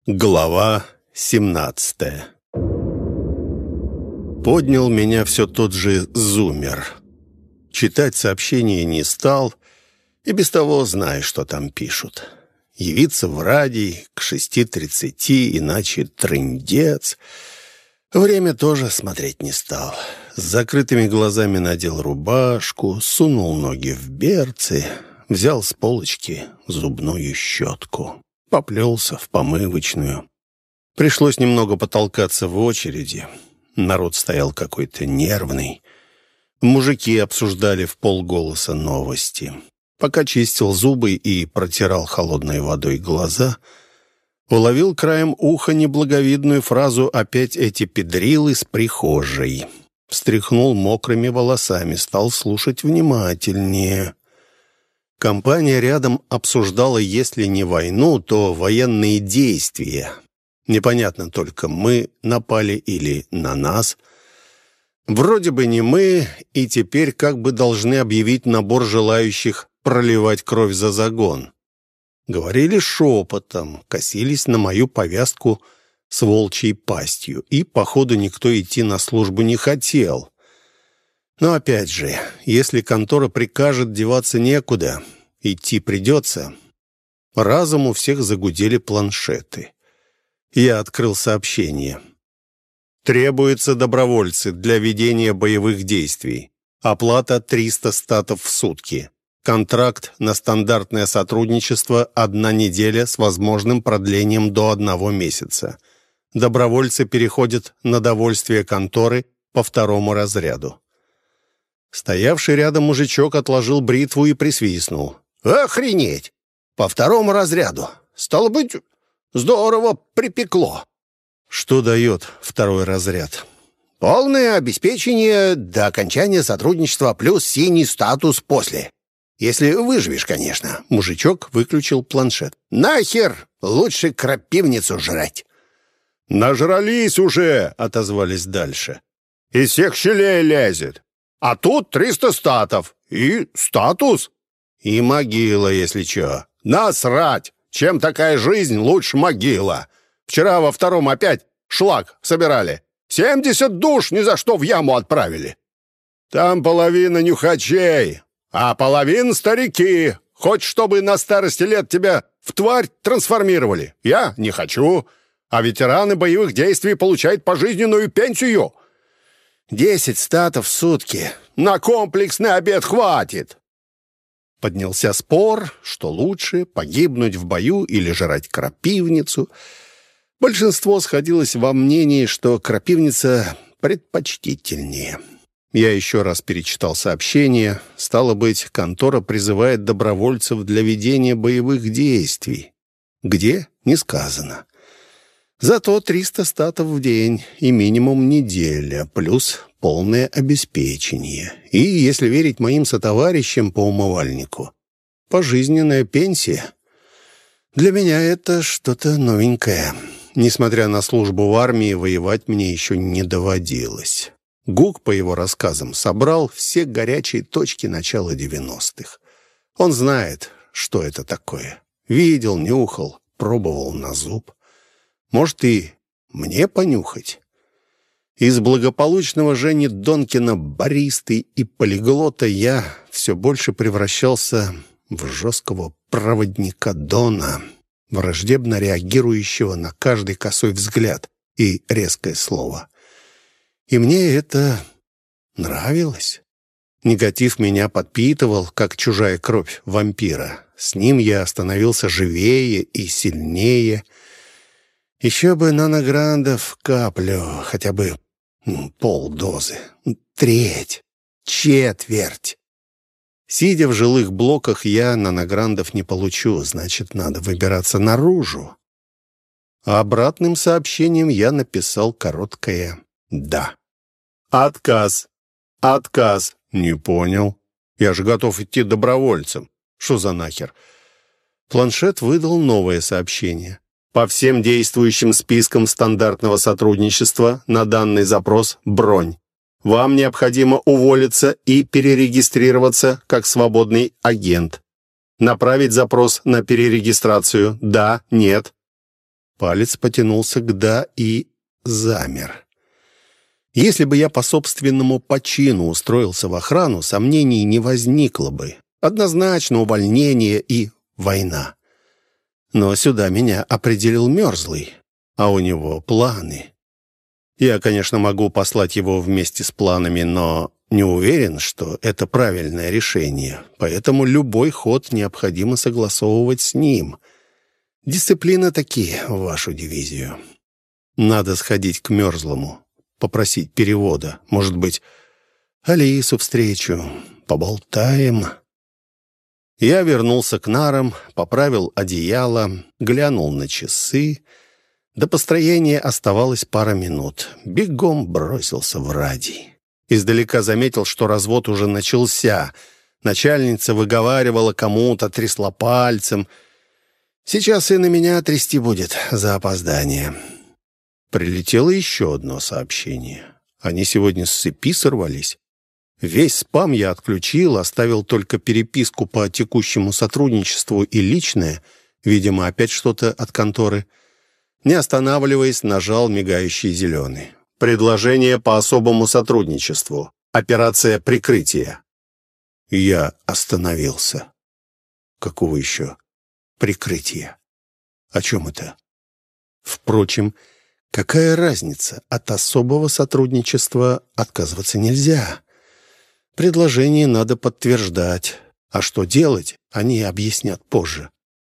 Глава 17. Поднял меня все тот же зумер. Читать сообщения не стал, и без того знаю, что там пишут. Явиться в радий к 6:30, иначе трындец. Время тоже смотреть не стал. С закрытыми глазами надел рубашку, сунул ноги в берцы, взял с полочки зубную щетку. Поплелся в помывочную. Пришлось немного потолкаться в очереди. Народ стоял какой-то нервный. Мужики обсуждали вполголоса новости. Пока чистил зубы и протирал холодной водой глаза, уловил краем уха неблаговидную фразу «опять эти педрилы с прихожей». Встряхнул мокрыми волосами, стал слушать внимательнее. Компания рядом обсуждала, если не войну, то военные действия. Непонятно только, мы напали или на нас. Вроде бы не мы, и теперь как бы должны объявить набор желающих проливать кровь за загон. Говорили шепотом, косились на мою повязку с волчьей пастью, и, походу, никто идти на службу не хотел. Но опять же, если контора прикажет, деваться некуда, идти придется. Разом у всех загудели планшеты. Я открыл сообщение. Требуются добровольцы для ведения боевых действий. Оплата 300 статов в сутки. Контракт на стандартное сотрудничество 1 неделя с возможным продлением до 1 месяца. Добровольцы переходят на довольствие конторы по 2 разряду. Стоявший рядом мужичок отложил бритву и присвистнул. «Охренеть! По 2 разряду! Стало быть, здорово припекло!» «Что дает 2 разряд?» «Полное обеспечение до окончания сотрудничества плюс синий статус после. Если выживешь, конечно». Мужичок выключил планшет. «Нахер лучше крапивницу жрать!» «Нажрались уже!» — отозвались дальше. «Из всех щелей лезет. А тут 300 статов. И статус. И могила, если чё. Насрать! Чем такая жизнь, лучше могила. Вчера во 2 опять шлак собирали. 70 душ ни за что в яму отправили. Там половина нюхачей, а половина старики. Хочешь, чтобы на старости лет тебя в тварь трансформировали? Я не хочу. А ветераны боевых действий получают пожизненную пенсию. 10 статов в сутки. На комплексный обед хватит». Поднялся спор, что лучше, погибнуть в бою или жрать крапивницу. Большинство сходилось во мнении, что крапивница предпочтительнее. Я еще раз перечитал сообщение. Стало быть, контора призывает добровольцев для ведения боевых действий. Где? Не сказано. Зато 300 статов в день и минимум неделя, плюс полное обеспечение. И, если верить моим сотоварищам по умывальнику, пожизненная пенсия. Для меня это что-то новенькое. Несмотря на службу в армии, воевать мне еще не доводилось. Гук, по его рассказам, собрал все горячие точки начала 90-х. Он знает, что это такое. Видел, нюхал, пробовал на зуб. Может, и мне понюхать? Из благополучного Жени Донкина, баристы и полиглота я все больше превращался в жесткого проводника Дона, враждебно реагирующего на каждый косой взгляд и резкое слово. И мне это нравилось. Негатив меня подпитывал, как чужая кровь вампира. С ним я становился живее и сильнее. Еще бы нанограндов каплю, хотя бы полдозы, треть, четверть. Сидя в жилых блоках, я нанограндов не получу, значит, надо выбираться наружу. А обратным сообщением я написал короткое «да». «Отказ! Отказ!» «Не понял. Я же готов идти добровольцем. Что за нахер?» Планшет выдал новое сообщение. По всем действующим спискам стандартного сотрудничества на данный запрос бронь. Вам необходимо уволиться и перерегистрироваться как свободный агент. Направить запрос на перерегистрацию. Да, нет. Палец потянулся к «да» и замер. Если бы я по собственному почину устроился в охрану, сомнений не возникло бы. Однозначно увольнение и война. Но сюда меня определил Мерзлый, а у него планы. Я, конечно, могу послать его вместе с планами, но не уверен, что это правильное решение. Поэтому любой ход необходимо согласовывать с ним. Дисциплина таки в вашу дивизию. Надо сходить к Мерзлому, попросить перевода. Может быть, Алису встречу, поболтаем. Я вернулся к нарам, поправил одеяло, глянул на часы. До построения оставалось пара минут. Бегом бросился в радий. Издалека заметил, что развод уже начался. Начальница выговаривала кому-то, трясла пальцем. Сейчас и на меня трясти будет за опоздание. Прилетело еще одно сообщение. Они сегодня с цепи сорвались. Весь спам я отключил, оставил только переписку по текущему сотрудничеству и личное. Видимо, опять что-то от конторы. Не останавливаясь, нажал мигающий зеленый. Предложение по особому сотрудничеству. Операция прикрытия. Я остановился. Какого еще прикрытия? О чем это? Впрочем, какая разница? От особого сотрудничества отказываться нельзя. Предложение надо подтверждать. А что делать, они объяснят позже.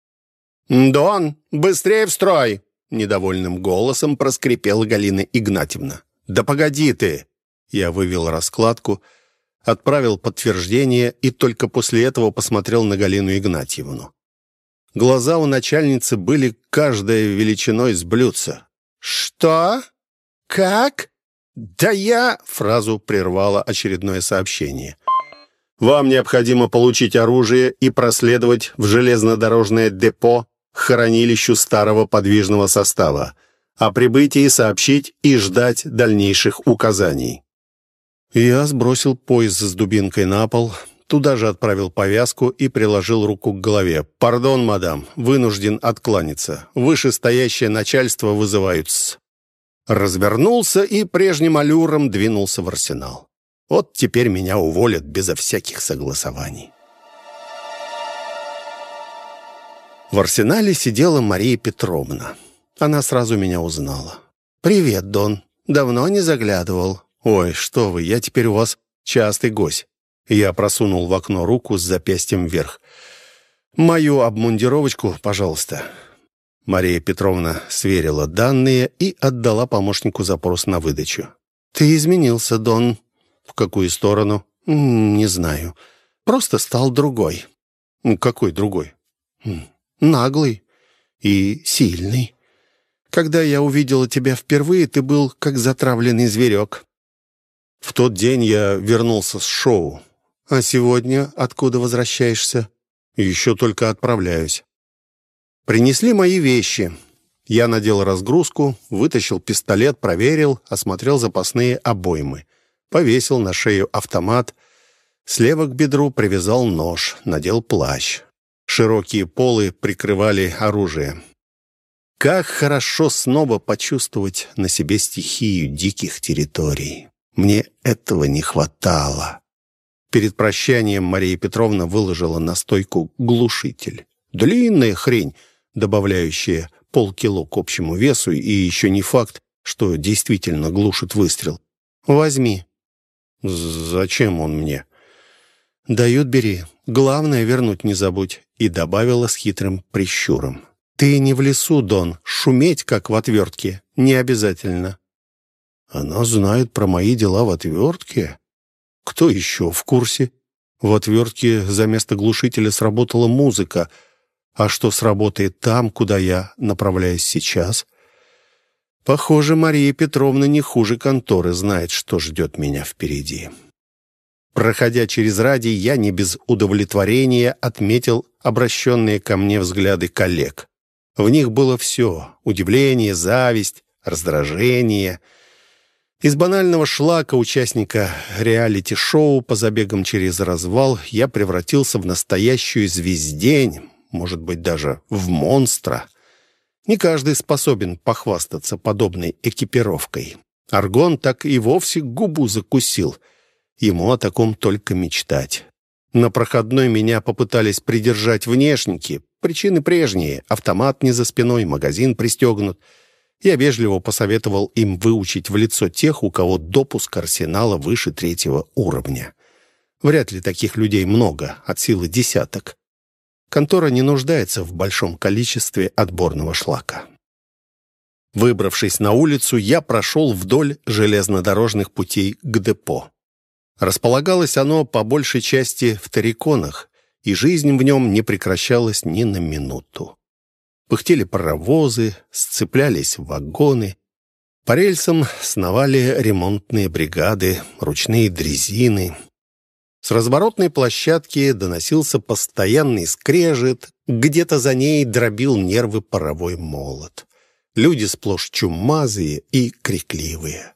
«Дон, быстрее в строй!» Недовольным голосом проскрипела Галина Игнатьевна. «Да погоди ты!» Я вывел раскладку, отправил подтверждение и только после этого посмотрел на Галину Игнатьевну. Глаза у начальницы были каждая величиной с блюдца. «Что? Как? Да я...» Фразу прервало очередное сообщение. «Вам необходимо получить оружие и проследовать в железнодорожное депо к хранилищу старого подвижного состава. О прибытии сообщить и ждать дальнейших указаний». Я сбросил пояс с дубинкой на пол, туда же отправил повязку и приложил руку к голове. «Пардон, мадам, вынужден откланяться. Вышестоящее начальство вызывают-с». Развернулся и прежним аллюром двинулся в арсенал. Вот теперь меня уволят безо всяких согласований. В арсенале сидела Мария Петровна. Она сразу меня узнала. «Привет, Дон. Давно не заглядывал». «Ой, что вы, я теперь у вас частый гость». Я просунул в окно руку с запястьем вверх. «Мою обмундировочку, пожалуйста». Мария Петровна сверила данные и отдала помощнику запрос на выдачу. «Ты изменился, Дон». «В какую сторону?» «Не знаю. Просто стал другой». «Какой другой?» «Наглый и сильный. Когда я увидела тебя впервые, ты был как затравленный зверек». «В тот день я вернулся с шоу». «А сегодня откуда возвращаешься?» «Еще только отправляюсь». Принесли мои вещи. Я надел разгрузку, вытащил пистолет, проверил, осмотрел запасные обоймы. Повесил на шею автомат. Слева к бедру привязал нож, надел плащ. Широкие полы прикрывали оружие. Как хорошо снова почувствовать на себе стихию диких территорий. Мне этого не хватало. Перед прощанием Мария Петровна выложила на стойку глушитель. Длинная хрень, добавляющая полкило к общему весу, и еще не факт, что действительно глушит выстрел. «Возьми». «Зачем он мне?» «Дают, бери. Главное, вернуть не забудь», и добавила с хитрым прищуром. «Ты не в лесу, Дон. Шуметь, как в отвертке, не обязательно». «Она знает про мои дела в отвертке? Кто еще в курсе?» В отвертке за место глушителя сработала музыка. А что сработает там, куда я направляюсь сейчас? Похоже, Мария Петровна не хуже конторы знает, что ждет меня впереди. Проходя через радий, я не без удовлетворения отметил обращенные ко мне взгляды коллег. В них было все — удивление, зависть, раздражение. Из банального шлака участника реалити-шоу по забегам через развал я превратился в настоящую звездень, может быть, даже в монстра. Не каждый способен похвастаться подобной экипировкой. Аргон так и вовсе губу закусил. Ему о таком только мечтать. На проходной меня попытались придержать внешники. Причины прежние. Автомат не за спиной, магазин пристегнут. Я вежливо посоветовал им выучить в лицо тех, у кого допуск арсенала выше 3-го уровня. Вряд ли таких людей много, от силы десяток. Контора не нуждается в большом количестве отборного шлака. Выбравшись на улицу, я прошел вдоль железнодорожных путей к депо. Располагалось оно по большей части в терриконах, и жизнь в нем не прекращалась ни на минуту. Пыхтели паровозы, сцеплялись вагоны. По рельсам сновали ремонтные бригады, ручные дрезины. С разворотной площадки доносился постоянный скрежет, где-то за ней дробил нервы паровой молот. Люди сплошь чумазые и крикливые.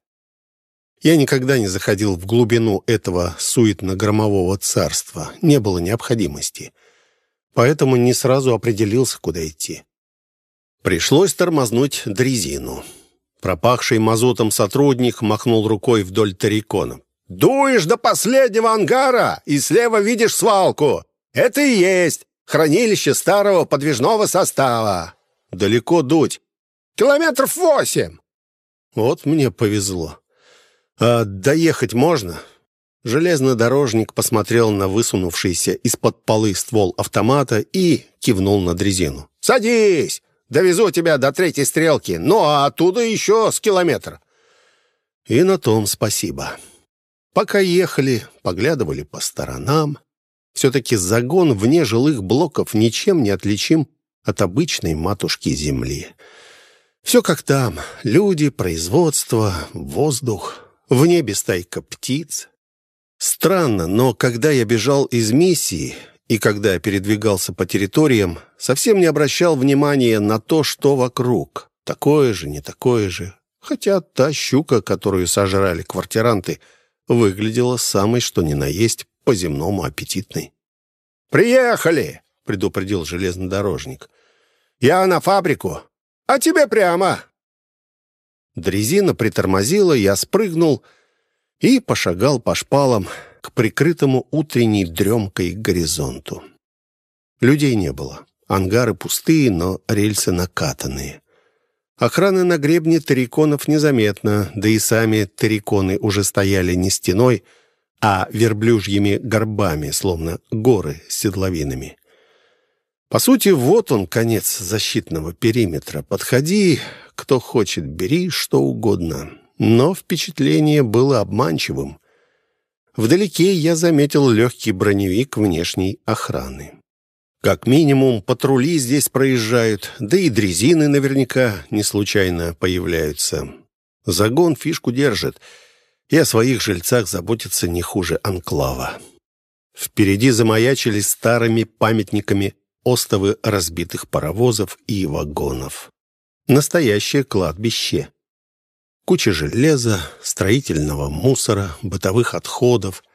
Я никогда не заходил в глубину этого суетно-громового царства, не было необходимости. Поэтому не сразу определился, куда идти. Пришлось тормознуть дрезину. Пропахший мазутом сотрудник махнул рукой вдоль террикона. «Дуешь до последнего ангара, и слева видишь свалку. Это и есть хранилище старого подвижного состава». «Далеко дуть?» «Километров 8». Вот мне повезло. «А доехать можно?» Железнодорожник посмотрел на высунувшийся из-под полы ствол автомата и кивнул на дрезину. «Садись! Довезу тебя до 3-й стрелки, ну а оттуда еще с километра». И на том спасибо. Пока ехали, поглядывали по сторонам. Все-таки загон вне жилых блоков ничем не отличим от обычной матушки земли. Все как там. Люди, производство, воздух. В небе стайка птиц. Странно, но когда я бежал из миссии и когда передвигался по территориям, совсем не обращал внимания на то, что вокруг. Такое же, не такое же. Хотя та щука, которую сожрали квартиранты, выглядела самой что ни на есть по-земному аппетитной. «Приехали!» — предупредил железнодорожник. «Я на фабрику, а тебе прямо!» Дрезина притормозила, я спрыгнул и пошагал по шпалам к прикрытому утренней дремкой горизонту. Людей не было. Ангары пустые, но рельсы накатанные. Охраны на гребне терриконов незаметно, да и сами терриконы уже стояли не стеной, а верблюжьими горбами, словно горы с седловинами. По сути, вот он, конец защитного периметра. Подходи, кто хочет, бери что угодно. Но впечатление было обманчивым. Вдалеке я заметил легкий броневик внешней охраны. Как минимум, патрули здесь проезжают, да и дрезины наверняка не случайно появляются. Загон фишку держит, и о своих жильцах заботится не хуже анклава. Впереди замаячили старыми памятниками остовы разбитых паровозов и вагонов. Настоящее кладбище. Куча железа, строительного мусора, бытовых отходов.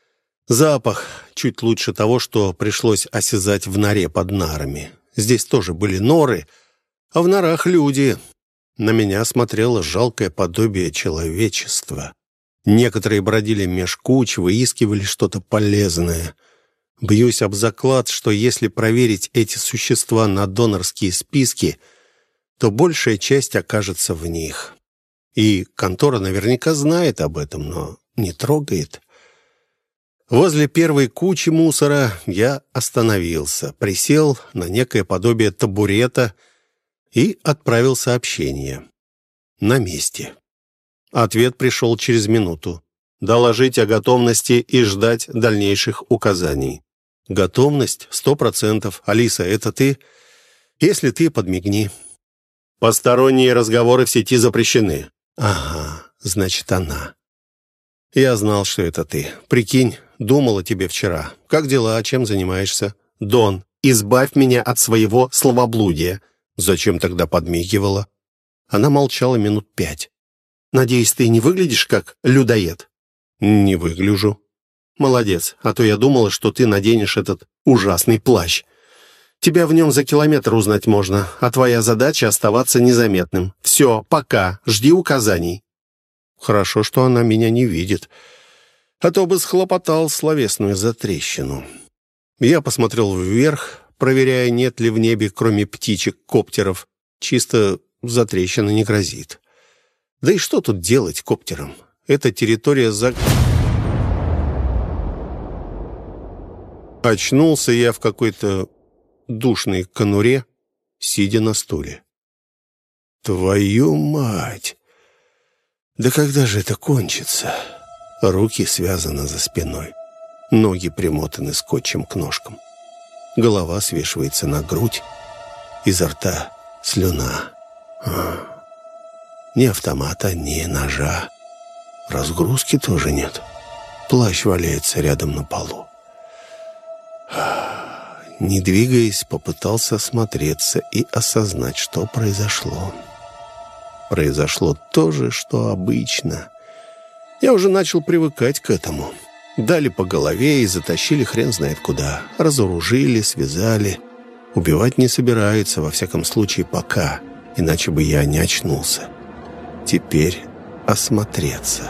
Запах чуть лучше того, что пришлось осязать в норе под нарами. Здесь тоже были норы, а в норах люди. На меня смотрело жалкое подобие человечества. Некоторые бродили меж куч, выискивали что-то полезное. Бьюсь об заклад, что если проверить эти существа на донорские списки, то большая часть окажется в них. И контора наверняка знает об этом, но не трогает. Возле первой кучи мусора я остановился, присел на некое подобие табурета и отправил сообщение. На месте. Ответ пришел через минуту. Доложить о готовности и ждать дальнейших указаний. Готовность 100%. Алиса, это ты? Если ты, подмигни. Посторонние разговоры в сети запрещены. Ага, значит, она. Я знал, что это ты. Прикинь, думал о тебе вчера. Как дела, чем занимаешься? Дон, избавь меня от своего словоблудия. Зачем тогда подмигивала? Она молчала минут 5. Надеюсь, ты не выглядишь как людоед? Не выгляжу. Молодец, а то я думала, что ты наденешь этот ужасный плащ. Тебя в нем за километр узнать можно, а твоя задача — оставаться незаметным. Все, пока, жди указаний». Хорошо, что она меня не видит, а то бы схлопотал словесную затрещину. Я посмотрел вверх, проверяя, нет ли в небе, кроме птичек, коптеров. Чисто затрещина не грозит. Да и что тут делать коптерам? Это территория за... Очнулся я в какой-то душной конуре, сидя на стуле. Твою мать! Да когда же это кончится? Руки связаны за спиной, ноги примотаны скотчем к ножкам. Голова свешивается на грудь, изо рта слюна. Ни автомата, ни ножа. Разгрузки тоже нет. Плащ валяется рядом на полу. Не двигаясь, попытался осмотреться и осознать, что произошло. Произошло то же, что обычно. Я уже начал привыкать к этому. Дали по голове и затащили хрен знает куда. Разоружили, связали. Убивать не собираются, во всяком случае, пока. Иначе бы я не очнулся. Теперь осмотреться.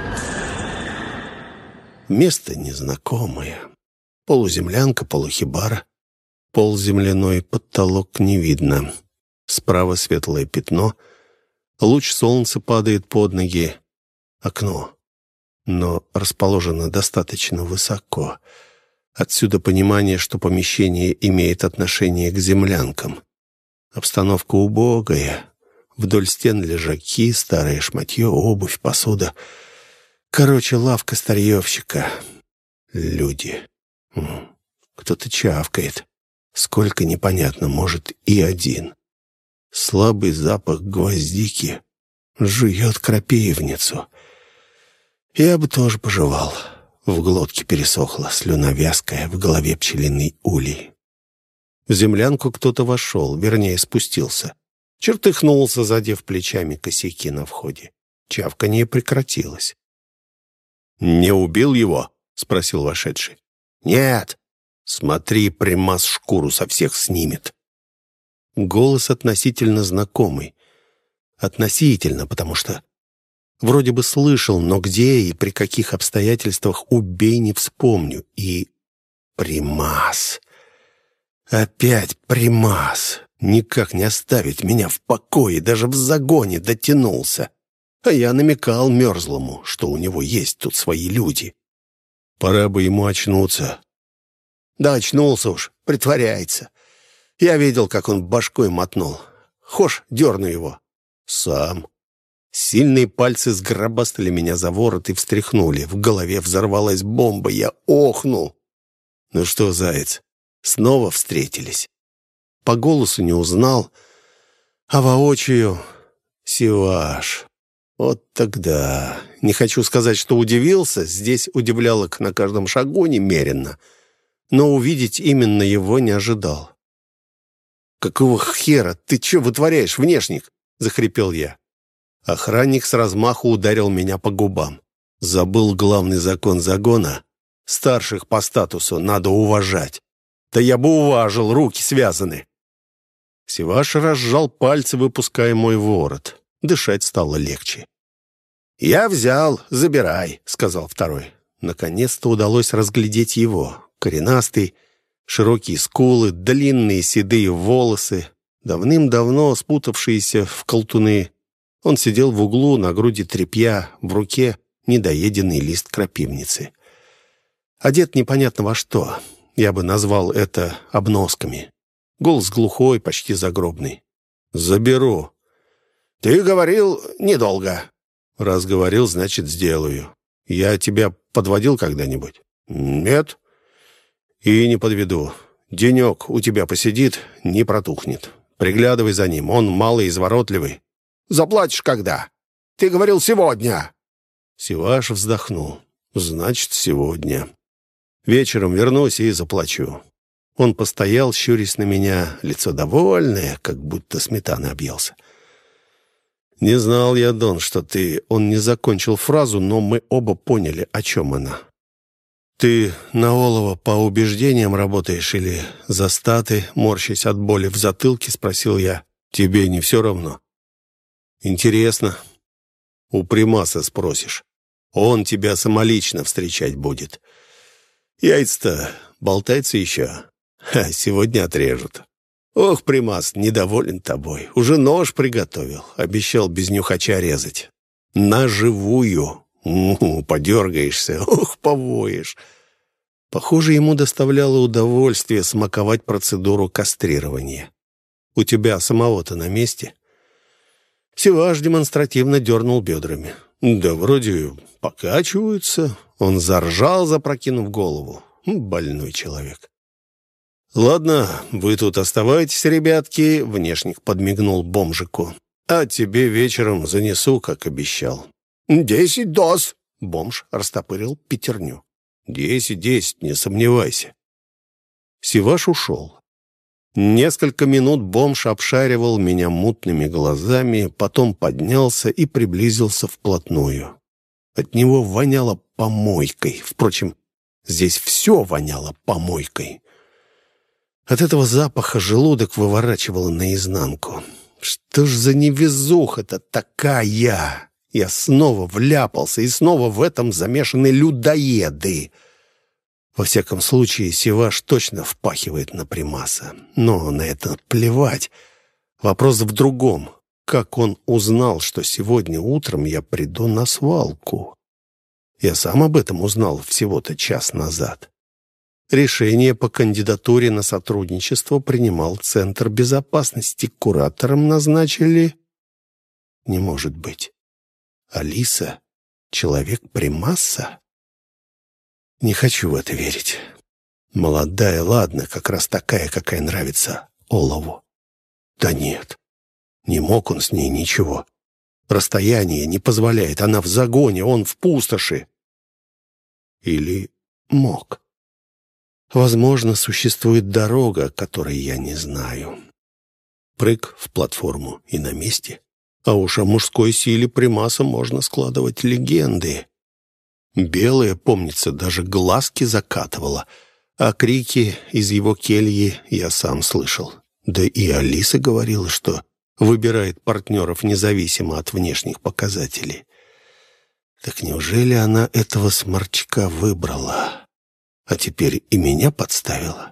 Место незнакомое. Полуземлянка, полухибара. Пол земляной, потолок не видно. Справа светлое пятно. Луч солнца падает под ноги. Окно. Но расположено достаточно высоко. Отсюда понимание, что помещение имеет отношение к землянкам. Обстановка убогая. Вдоль стен лежаки, старое шматье, обувь, посуда. Короче, лавка старьевщика. Люди. Кто-то чавкает. Сколько непонятно, может, и один. Слабый запах гвоздики жует крапивницу. Я бы тоже пожевал. В глотке пересохло, слюна вязкая, в голове пчелиный улей. В землянку кто-то вошел, вернее, спустился. Чертыхнулся, задев плечами косяки на входе. Чавканье прекратилось. «Не убил его?» — спросил вошедший. «Нет. Смотри, примас шкуру со всех снимет». Голос относительно знакомый. Относительно, потому что вроде бы слышал, но где и при каких обстоятельствах убей не вспомню. И примас. Опять примас. Никак не оставить меня в покое, даже в загоне дотянулся. А я намекал мерзлому, что у него есть тут свои люди. Пора бы ему очнуться. Да очнулся уж, притворяется. Я видел, как он башкой мотнул. Хошь, дерну его. Сам. Сильные пальцы сгробастали меня за ворот и встряхнули. В голове взорвалась бомба. Я охнул. Ну что, заяц, снова встретились? По голосу не узнал, а воочию Сиваш. Вот тогда. Не хочу сказать, что удивился. Здесь удивлялок на каждом шагу немерено. Но увидеть именно его не ожидал. «Какого хера? Ты что вытворяешь, внешник?» — захрипел я. Охранник с размаху ударил меня по губам. Забыл главный закон загона. Старших по статусу надо уважать. Да я бы уважил, руки связаны. Сиваш разжал пальцы, выпуская мой ворот. Дышать стало легче. «Я взял, забирай», — сказал второй. Наконец-то удалось разглядеть его. Коренастый, широкие скулы, длинные седые волосы, давным-давно спутавшиеся в колтуны. Он сидел в углу, на груди тряпья, в руке недоеденный лист крапивницы. Одет непонятно во что. Я бы назвал это обносками. Голос глухой, почти загробный. «Заберу». «Ты говорил недолго». «Раз говорил, значит, сделаю. Я тебя подводил когда-нибудь?» «Нет». «И не подведу. Денек у тебя посидит, не протухнет. Приглядывай за ним, он малый, изворотливый». «Заплатишь когда? Ты говорил сегодня». Сиваш вздохнул. «Значит, сегодня. Вечером вернусь и заплачу». Он постоял, щурясь на меня, лицо довольное, как будто сметаны объелся. «Не знал я, Дон, что ты...» Он не закончил фразу, но мы оба поняли, о чем она. «Ты на олово по убеждениям работаешь или за статы?» Морщась от боли в затылке, спросил я. «Тебе не все равно?» «Интересно. У Примаса спросишь. Он тебя самолично встречать будет. Яйца-то болтается еще. Сегодня отрежут. Ох, Примас, недоволен тобой. Уже нож приготовил. Обещал без нюхача резать. На живую. Подергаешься. Ох, повоешь». Похоже, ему доставляло удовольствие смаковать процедуру кастрирования. «У тебя самого-то на месте?» Севаш демонстративно дернул бедрами. «Да вроде покачиваются». Он заржал, запрокинув голову. Больной человек. «Ладно, вы тут оставайтесь, ребятки», — внешник подмигнул бомжику. «А тебе вечером занесу, как обещал». 10 доз!» — бомж растопырил пятерню. 10, не сомневайся». Севаш ушел. Несколько минут бомж обшаривал меня мутными глазами, потом поднялся и приблизился вплотную. От него воняло помойкой. Впрочем, здесь все воняло помойкой. От этого запаха желудок выворачивало наизнанку. Что ж за невезуха-то такая? Я снова вляпался, и снова в этом замешаны людоеды. Во всяком случае, Севаш точно впахивает на Примаса. Но на это плевать. Вопрос в другом. Как он узнал, что сегодня утром я приду на свалку? Я сам об этом узнал всего-то час назад. Решение по кандидатуре на сотрудничество принимал Центр безопасности. Куратором назначили... Не может быть. Алиса? Человек Примаса? Не хочу в это верить. Молодая, ладно, как раз такая, какая нравится Олову. Да нет, не мог он с ней ничего. Расстояние не позволяет, она в загоне, он в пустоши. Или мог. Возможно, существует дорога, которой я не знаю. Прыг в платформу и на месте. А уж о мужской силе Примаса можно складывать легенды. Белая, помнится, даже глазки закатывала, а крики из его кельи я сам слышал. Да и Алиса говорила, что выбирает партнеров независимо от внешних показателей. Так неужели она этого сморчка выбрала, а теперь и меня подставила?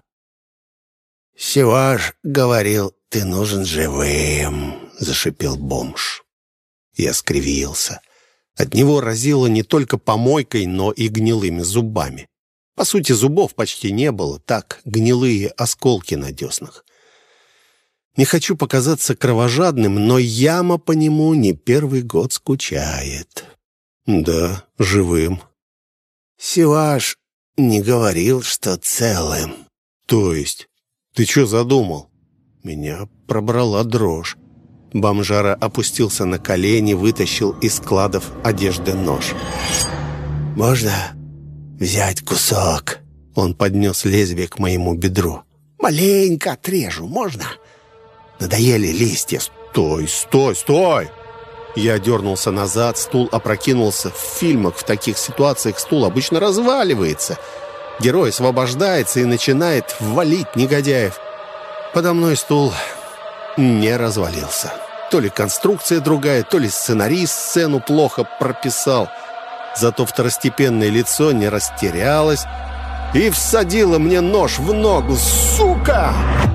«Севаш говорил, ты нужен живым», — зашипел бомж. Я скривился. От него разило не только помойкой, но и гнилыми зубами. По сути, зубов почти не было, так, гнилые осколки на деснах. Не хочу показаться кровожадным, но яма по нему не первый год скучает. Да, живым. Севаш не говорил, что целым. То есть? Ты что задумал? Меня пробрала дрожь. Бомжара опустился на колени, вытащил из складов одежды нож. «Можно взять кусок?» Он поднес лезвие к моему бедру. «Маленько отрежу, можно? Надоели листья». «Стой, стой, стой!» Я дернулся назад, стул опрокинулся. В фильмах в таких ситуациях стул обычно разваливается. Герой освобождается и начинает валить негодяев. Подо мной стул не развалился. То ли конструкция другая, то ли сценарист сцену плохо прописал. Зато второстепенное лицо не растерялось и всадило мне нож в ногу. Сука!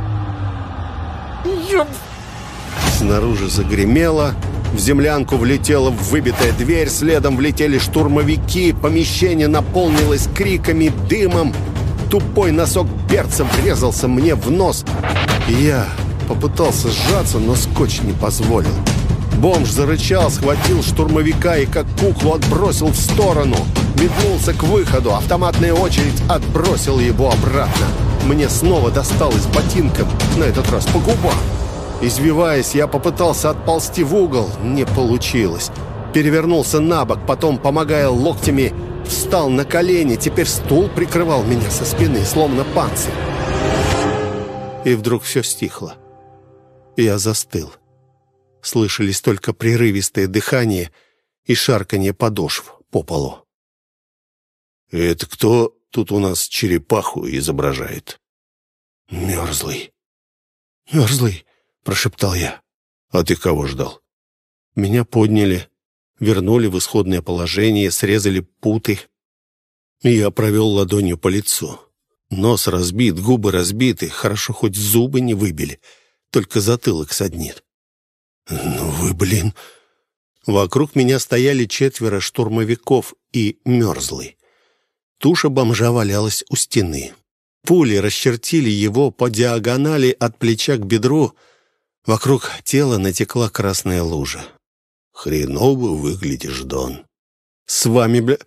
Снаружи загремело. В землянку влетела выбитая дверь, следом влетели штурмовики. Помещение наполнилось криками, дымом. Тупой носок берца врезался мне в нос. Я попытался сжаться, но скотч не позволил. Бомж зарычал, схватил штурмовика и как куклу отбросил в сторону. Метнулся к выходу. Автоматная очередь отбросила его обратно. Мне снова досталось ботинком, на этот раз по губам. Извиваясь, я попытался отползти в угол. Не получилось. Перевернулся на бок, потом, помогая локтями, встал на колени. Теперь стул прикрывал меня со спины, словно панцирь. И вдруг все стихло. Я застыл. Слышались только прерывистое дыхание и шарканье подошв по полу. «Это кто Тут у нас черепаху изображает». «Мерзлый, мерзлый», — прошептал я. «А ты кого ждал?» Меня подняли, вернули в исходное положение, срезали путы. Я провел ладонью по лицу. Нос разбит, губы разбиты, хорошо хоть зубы не выбили, только затылок саднит. «Ну вы, блин!» Вокруг меня стояли 4 штурмовиков и мерзлый. Туша бомжа валялась у стены. Пули расчертили его по диагонали от плеча к бедру. Вокруг тела натекла красная лужа. «Хреново выглядишь, Дон». «С вами, бля...»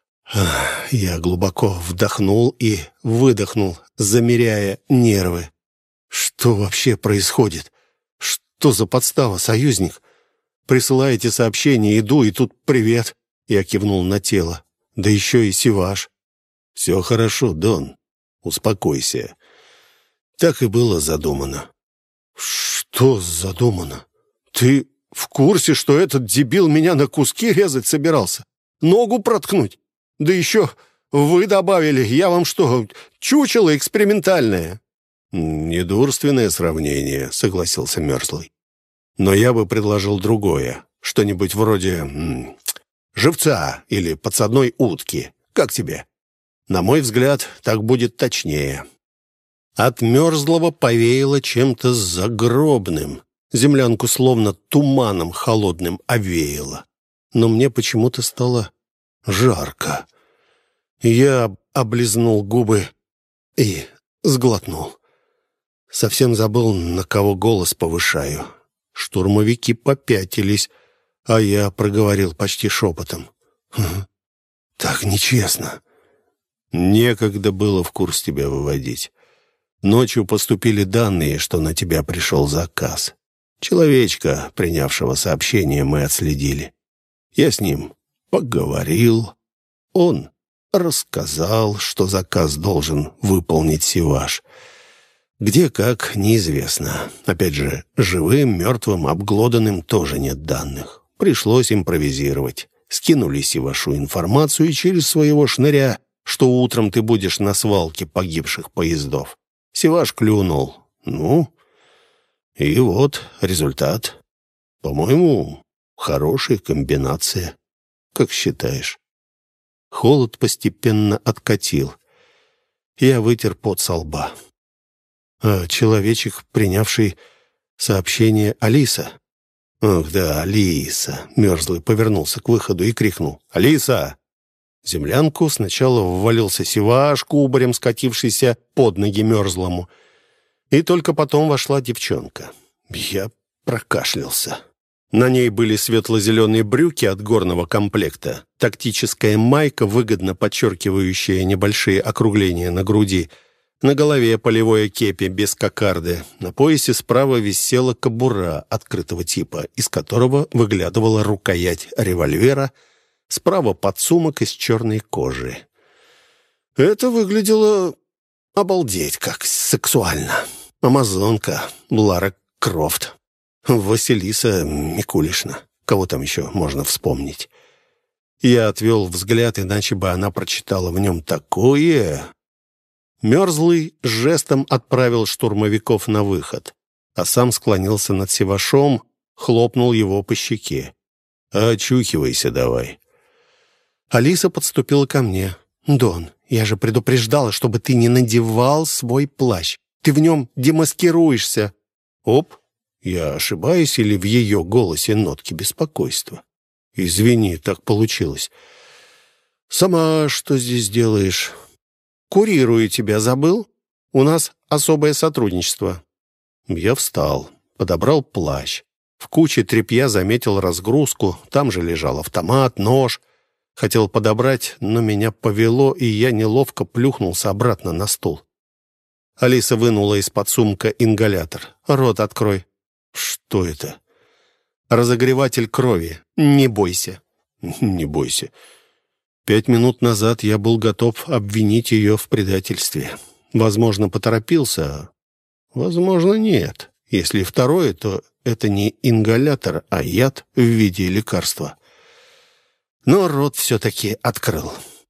Я глубоко вдохнул и выдохнул, замеряя нервы. «Что вообще происходит? Что за подстава, союзник? Присылаете сообщение, иду, и тут привет». Я кивнул на тело. «Да еще и Сиваш». «Все хорошо, Дон. Успокойся. Так и было задумано». «Что задумано? Ты в курсе, что этот дебил меня на куски резать собирался? Ногу проткнуть? Да еще вы добавили, я вам что, чучело экспериментальное?» «Недурственное сравнение», — согласился Мерзлый. «Но я бы предложил другое. Что-нибудь вроде живца или подсадной утки. Как тебе? На мой взгляд, так будет точнее». От Мерзлого повеяло чем-то загробным. Землянку словно туманом холодным овеяло. Но мне почему-то стало жарко. Я облизнул губы и сглотнул. Совсем забыл, на кого голос повышаю. Штурмовики попятились, а я проговорил почти шепотом. «Так нечестно». «Некогда было в курс тебя выводить. Ночью поступили данные, что на тебя пришел заказ. Человечка, принявшего сообщение, мы отследили. Я с ним поговорил. Он рассказал, что заказ должен выполнить Сиваш. Где как, неизвестно. Опять же, живым, мертвым, обглоданным тоже нет данных. Пришлось импровизировать. Скинули Сивашу информацию и через своего шныря, что утром ты будешь на свалке погибших поездов. Сиваш клюнул. Ну, и вот результат. По-моему, хорошая комбинация. Как считаешь?» Холод постепенно откатил. Я вытер пот со лба. «А человечек, принявший сообщение, Алиса?» «Ах да, Алиса!» Мерзлый повернулся к выходу и крикнул. «Алиса!» В землянку сначала ввалился Сиваш, кубарем скатившийся под ноги Мерзлому. И только потом вошла девчонка. Я прокашлялся. На ней были светло-зеленые брюки от горного комплекта, тактическая майка, выгодно подчеркивающая небольшие округления на груди, на голове полевое кепи без кокарды, на поясе справа висела кобура открытого типа, из которого выглядывала рукоять револьвера, справа подсумок из черной кожи. Это выглядело обалдеть как сексуально. Амазонка Лара Крофт. Василиса Микулишна. Кого там еще можно вспомнить? Я отвел взгляд, иначе бы она прочитала в нем такое. Мерзлый жестом отправил штурмовиков на выход, а сам склонился над Сивашом, хлопнул его по щеке. «Очухивайся давай». Алиса подступила ко мне. «Дон, я же предупреждала, чтобы ты не надевал свой плащ. Ты в нем демаскируешься». «Оп, я ошибаюсь или в ее голосе нотки беспокойства?» «Извини, так получилось». «Сама что здесь делаешь?» «Курирую тебя, забыл? У нас особое сотрудничество». Я встал, подобрал плащ. В куче тряпья заметил разгрузку. Там же лежал автомат, нож. Хотел подобрать, но меня повело, и я неловко плюхнулся обратно на стул. Алиса вынула из-под сумка ингалятор. «Рот открой». «Что это?» «Разогреватель крови. Не бойся». «Не бойся». 5 минут назад я был готов обвинить ее в предательстве. Возможно, поторопился. Возможно, нет. Если второе, то это не ингалятор, а яд в виде лекарства. Но рот все-таки открыл.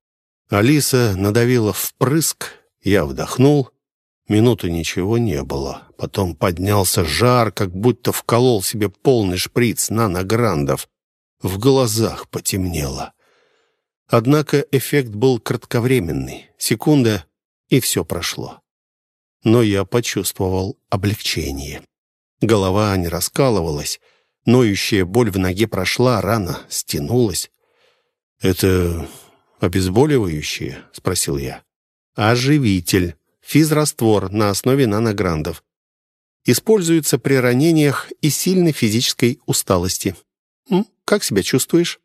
Алиса надавила впрыск, я вдохнул. Минуту ничего не было. Потом поднялся жар, как будто вколол себе полный шприц нанограндов. В глазах потемнело. Однако эффект был кратковременный. Секунда, и все прошло. Но я почувствовал облегчение. Голова не раскалывалась. Ноющая боль в ноге прошла, рана стянулась. «Это обезболивающее?» — спросил я. «Оживитель. Физраствор на основе нанограндов. Используется при ранениях и сильной физической усталости. Как себя чувствуешь?»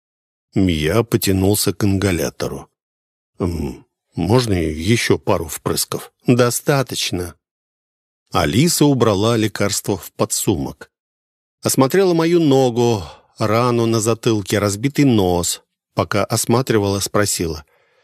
Я потянулся к ингалятору. «Можно еще пару впрысков?» «Достаточно». Алиса убрала лекарство в подсумок. Осмотрела мою ногу, рану на затылке, разбитый нос. Пока осматривала, спросила.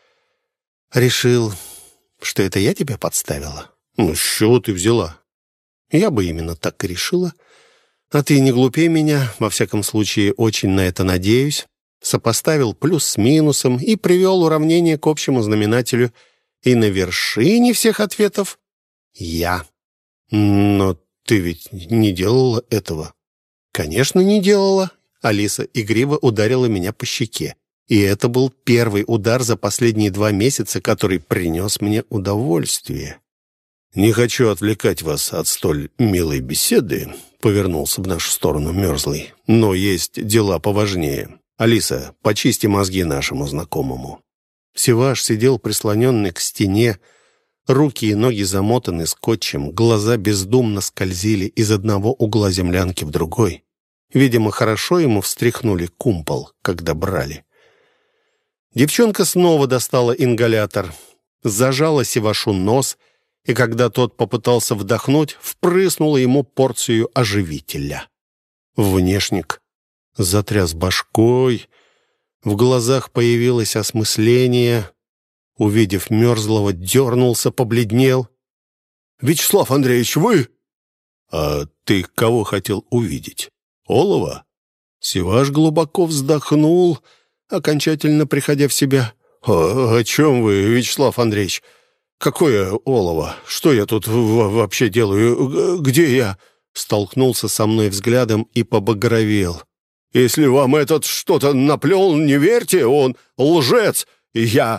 «Решил, что это я тебя подставила?» «Ну, с чего ты взяла?» «Я бы именно так и решила. А ты не глупей меня, во всяком случае, очень на это надеюсь». Сопоставил плюс с минусом и привел уравнение к общему знаменателю. И на вершине всех ответов я. «Но ты ведь не делала этого?» «Конечно, не делала». Алиса игриво ударила меня по щеке. И это был первый удар за последние 2 месяца, который принес мне удовольствие. «Не хочу отвлекать вас от столь милой беседы», — повернулся в нашу сторону Мерзлый. «Но есть дела поважнее. Алиса, почисти мозги нашему знакомому». Севаш сидел прислоненный к стене, руки и ноги замотаны скотчем, глаза бездумно скользили из одного угла землянки в другой. Видимо, хорошо ему встряхнули кумпол, когда брали. Девчонка снова достала ингалятор, зажала Севашу нос, и когда тот попытался вдохнуть, впрыснула ему порцию оживителя. Внешник затряс башкой, в глазах появилось осмысление. Увидев Мерзлого, дернулся, побледнел. «Вячеслав Андреевич, вы?» «А ты кого хотел увидеть? Олова?» Севаш глубоко вздохнул, окончательно приходя в себя. «О чем вы, Вячеслав Андреевич? Какое олово? Что я тут вообще делаю? Где я?» Столкнулся со мной взглядом и побагровел. «Если вам этот что-то наплел, не верьте, он лжец. Я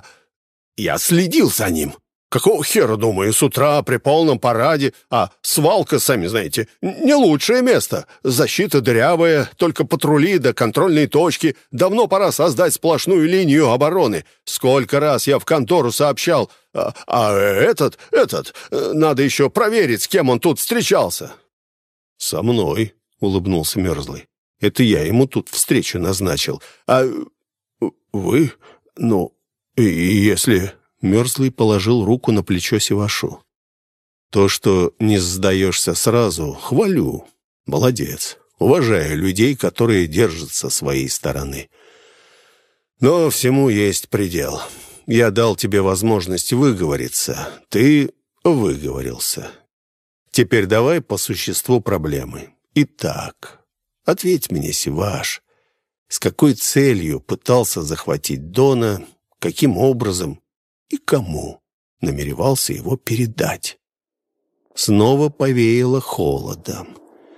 следил за ним. Какого хера, думаю, с утра при полном параде, а свалка, сами знаете, не лучшее место. Защита дырявая, только патрули до контрольной точки. Давно пора создать сплошную линию обороны. Сколько раз я в контору сообщал, этот, надо еще проверить, с кем он тут встречался». «Со мной», — улыбнулся Мерзлый. «Это я ему тут встречу назначил. А вы, если...» Мерзлый положил руку на плечо Севашу. «То, что не сдаешься сразу, хвалю. Молодец. Уважаю людей, которые держатся своей стороны. Но всему есть предел. Я дал тебе возможность выговориться. Ты выговорился. Теперь давай по существу проблемы. Итак, ответь мне, Севаш, с какой целью пытался захватить Дона, каким образом и кому намеревался его передать?» Снова повеяло холодом.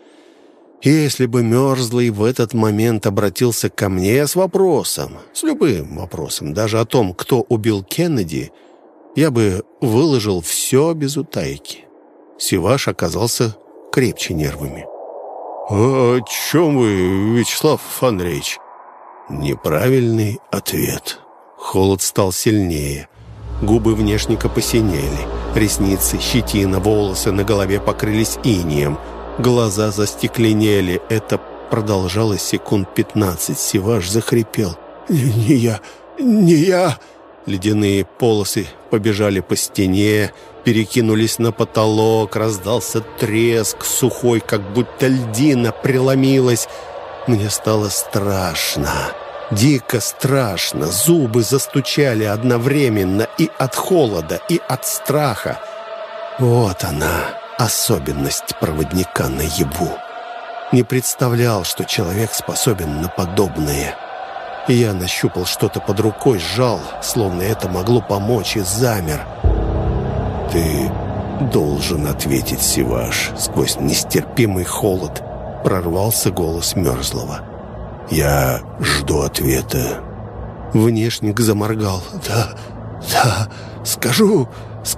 Если бы Мерзлый в этот момент обратился ко мне с вопросом, с любым вопросом, даже о том, кто убил Кеннеди, я бы выложил все без утайки. Севаш оказался крепче нервами. «О чем вы, Вячеслав Андреевич?» Неправильный ответ. Холод стал сильнее. Губы внешника посинели. Ресницы, щетина, волосы на голове покрылись инеем. Глаза застекленели. Это продолжалось секунд 15. Севаш захрипел. «Не я!» Ледяные полосы побежали по стене, перекинулись на потолок. Раздался треск, сухой, как будто льдина преломилась. Мне стало страшно. Дико страшно, зубы застучали одновременно и от холода, и от страха. Вот она, особенность проводника наяву. Не представлял, что человек способен на подобное. Я нащупал что-то под рукой, сжал, словно это могло помочь, и замер. «Ты должен ответить, Сиваш», — сквозь нестерпимый холод прорвался голос Мерзлого. «Я жду ответа». Внешник заморгал. «Да, скажу».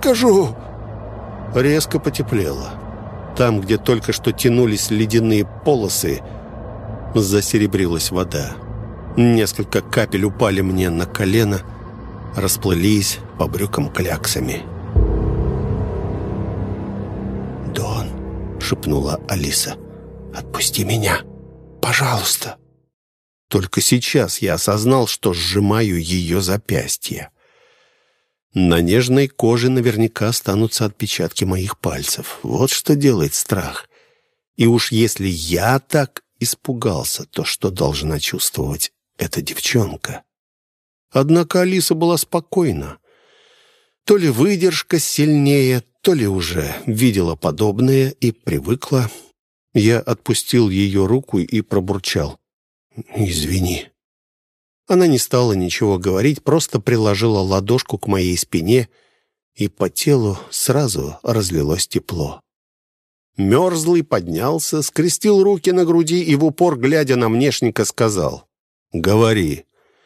Резко потеплело. Там, где только что тянулись ледяные полосы, засеребрилась вода. Несколько капель упали мне на колено, расплылись по брюкам кляксами. «Дон», — шепнула Алиса, — «отпусти меня, пожалуйста». Только сейчас я осознал, что сжимаю ее запястье. На нежной коже наверняка останутся отпечатки моих пальцев. Вот что делает страх. И уж если я так испугался, то что должна чувствовать эта девчонка? Однако Алиса была спокойна. То ли выдержка сильнее, то ли уже видела подобное и привыкла. Я отпустил ее руку и пробурчал: «Извини». Она не стала ничего говорить, просто приложила ладошку к моей спине, и по телу сразу разлилось тепло. Мерзлый поднялся, скрестил руки на груди и в упор, глядя на внешника, сказал: «Говори».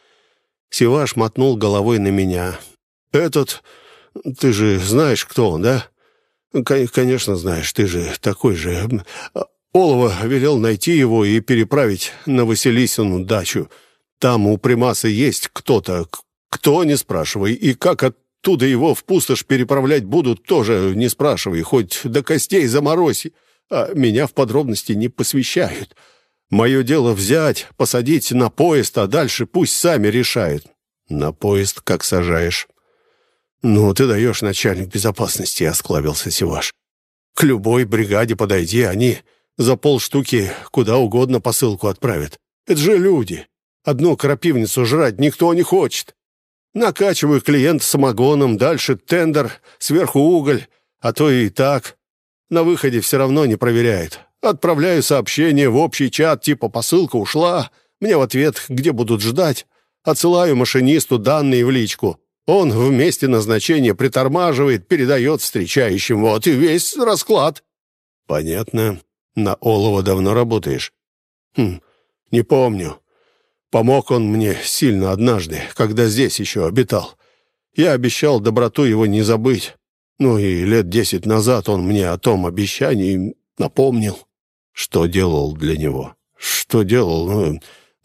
Сиваш мотнул головой на меня. «Этот... Ты же знаешь, кто он, да?» «Конечно знаешь, ты же такой же. Олова велел найти его и переправить на Василисину дачу. Там у Примаса есть кто-то. Кто, не спрашивай. И как оттуда его в пустошь переправлять будут, тоже не спрашивай. Хоть до костей заморозь. А меня в подробности не посвящают. Мое дело взять, посадить на поезд, а дальше пусть сами решают». «На поезд как сажаешь?» «Ну, ты даешь, начальник безопасности», — осклабился Сиваш. «К любой бригаде подойди, они за полштуки куда угодно посылку отправят. Это же люди. Одну крапивницу жрать никто не хочет. Накачиваю клиента самогоном, дальше тендер, сверху уголь, а то и так. На выходе все равно не проверяет. Отправляю сообщение в общий чат, типа посылка ушла, мне в ответ, где будут ждать. Отсылаю машинисту данные в личку. Он в месте назначения притормаживает, передает встречающим. Вот и весь расклад». «Понятно. На Олова давно работаешь?» «Не помню. Помог он мне сильно однажды, когда здесь еще обитал. Я обещал доброту его не забыть. Ну и лет 10 назад он мне о том обещании напомнил». «Что делал для него?» «Что делал?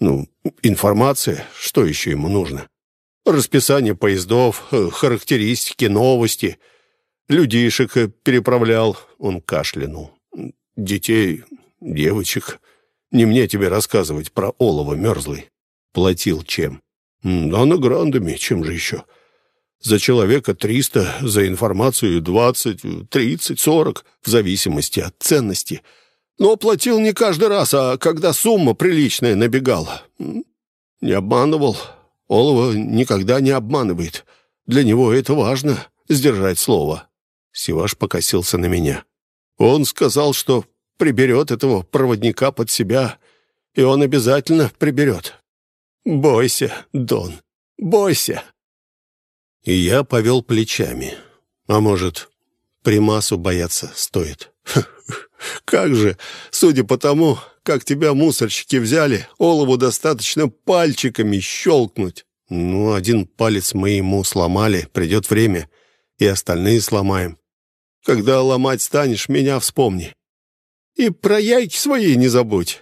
Информация. Что еще ему нужно?» «Расписание поездов, характеристики, новости. Людишек переправлял». Он кашлянул. «Детей, девочек. Не мне тебе рассказывать про Олова, Мерзлый». «Платил чем?» «Да награндами, чем же еще? За человека 300, за информацию 20, 30, 40, в зависимости от ценности. Но платил не каждый раз, а когда сумма приличная набегала. Не обманывал. Олова никогда не обманывает. Для него это важно — сдержать слово». Сиваш покосился на меня. «Он сказал, что приберет этого проводника под себя, и он обязательно приберет. Бойся, Дон, бойся». И я повел плечами. А может, Примасу бояться стоит? Как же, судя по тому, как тебя мусорщики взяли, Олову достаточно пальчиками щелкнуть. Ну, один палец мы ему сломали, придет время, и остальные сломаем. Когда ломать станешь, меня вспомни. И про яйки свои не забудь.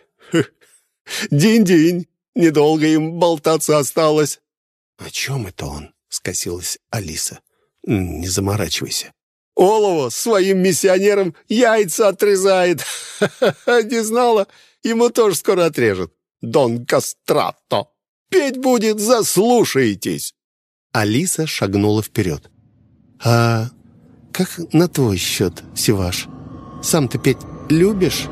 Динь-динь, недолго им болтаться осталось». «О чем это он?» — скосилась Алиса. «Не заморачивайся». «Олова своим миссионерам яйца отрезает. Не знала, ему тоже скоро отрежут. Дон Кастрато. Петь будет, заслушаетесь». Алиса шагнула вперед. «А как на твой счет, Сиваш? Сам ты петь любишь?»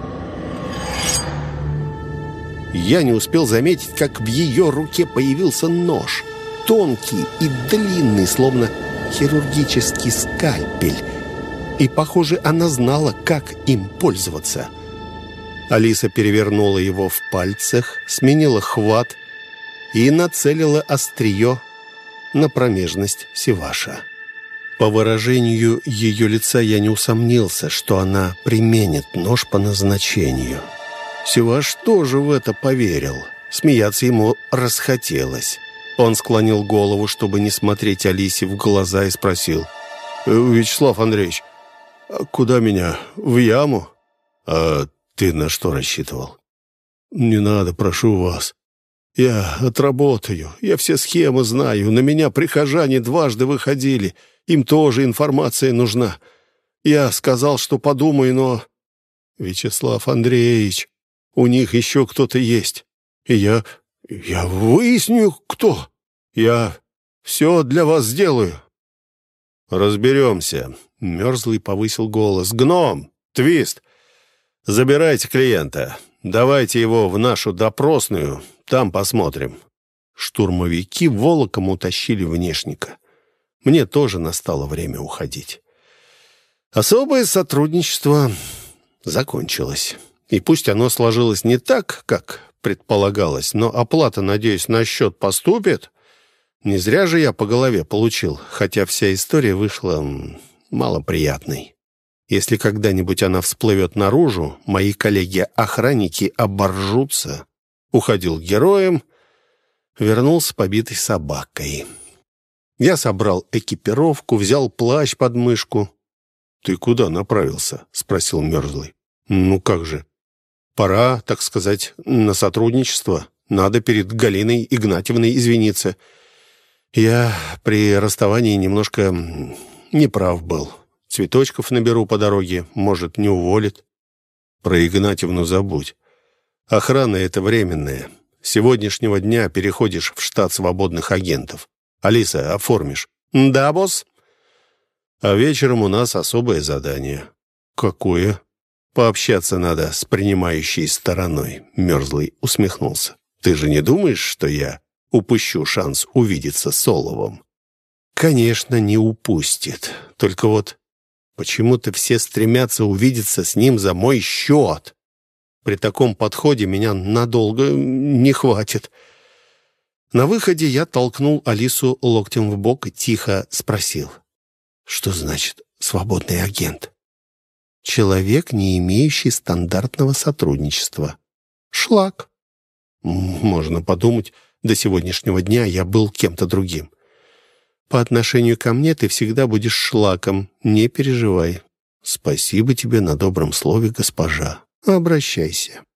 Я не успел заметить, как в ее руке появился нож. Тонкий и длинный, словно хирургический скальпель. И, похоже, она знала, как им пользоваться. Алиса перевернула его в пальцах, сменила хват и нацелила острие на промежность Севаша. По выражению ее лица я не усомнился, что она применит нож по назначению. Севаш тоже в это поверил. Смеяться ему расхотелось. Он склонил голову, чтобы не смотреть Алисе в глаза, и спросил: «Вячеслав Андреевич, а куда меня? В яму?» «А ты на что рассчитывал?» «Не надо, прошу вас. Я отработаю. Я все схемы знаю. На меня прихожане дважды выходили. Им тоже информация нужна. Я сказал, что подумаю, но... Вячеслав Андреевич, у них еще кто-то есть. И я выясню, кто. Я все для вас сделаю». «Разберемся». Мерзлый повысил голос. «Гном! Твист! Забирайте клиента. Давайте его в нашу допросную. Там посмотрим». Штурмовики волоком утащили внешника. Мне тоже настало время уходить. Особое сотрудничество закончилось. И пусть оно сложилось не так, как предполагалось, но оплата, надеюсь, на счет поступит. Не зря же я по голове получил, хотя вся история вышла малоприятной. Если когда-нибудь она всплывет наружу, мои коллеги-охранники оборжутся. Уходил героем, вернулся побитой собакой. Я собрал экипировку, взял плащ под мышку. «Ты куда направился?» — спросил Мерзлый. «Ну как же. Пора, так сказать, на сотрудничество. Надо перед Галиной Игнатьевной извиниться. Я при расставании немножко неправ был. Цветочков наберу по дороге, может, не уволит». «Про Игнатьевну забудь. Охрана — это временная. С сегодняшнего дня переходишь в штат свободных агентов. Алиса, оформишь?» «Да, босс». «А вечером у нас особое задание». «Какое?» «Пообщаться надо с принимающей стороной», — Мерзлый усмехнулся. «Ты же не думаешь, что я упущу шанс увидеться с Оловом?» «Конечно, не упустит. Только вот почему-то все стремятся увидеться с ним за мой счет. При таком подходе меня надолго не хватит». На выходе я толкнул Алису локтем в бок и тихо спросил: «Что значит свободный агент?» «Человек, не имеющий стандартного сотрудничества. Шлак». «Можно подумать, до сегодняшнего дня я был кем-то другим». «По отношению ко мне ты всегда будешь шлаком, не переживай». «Спасибо тебе на добром слове, госпожа. Обращайся».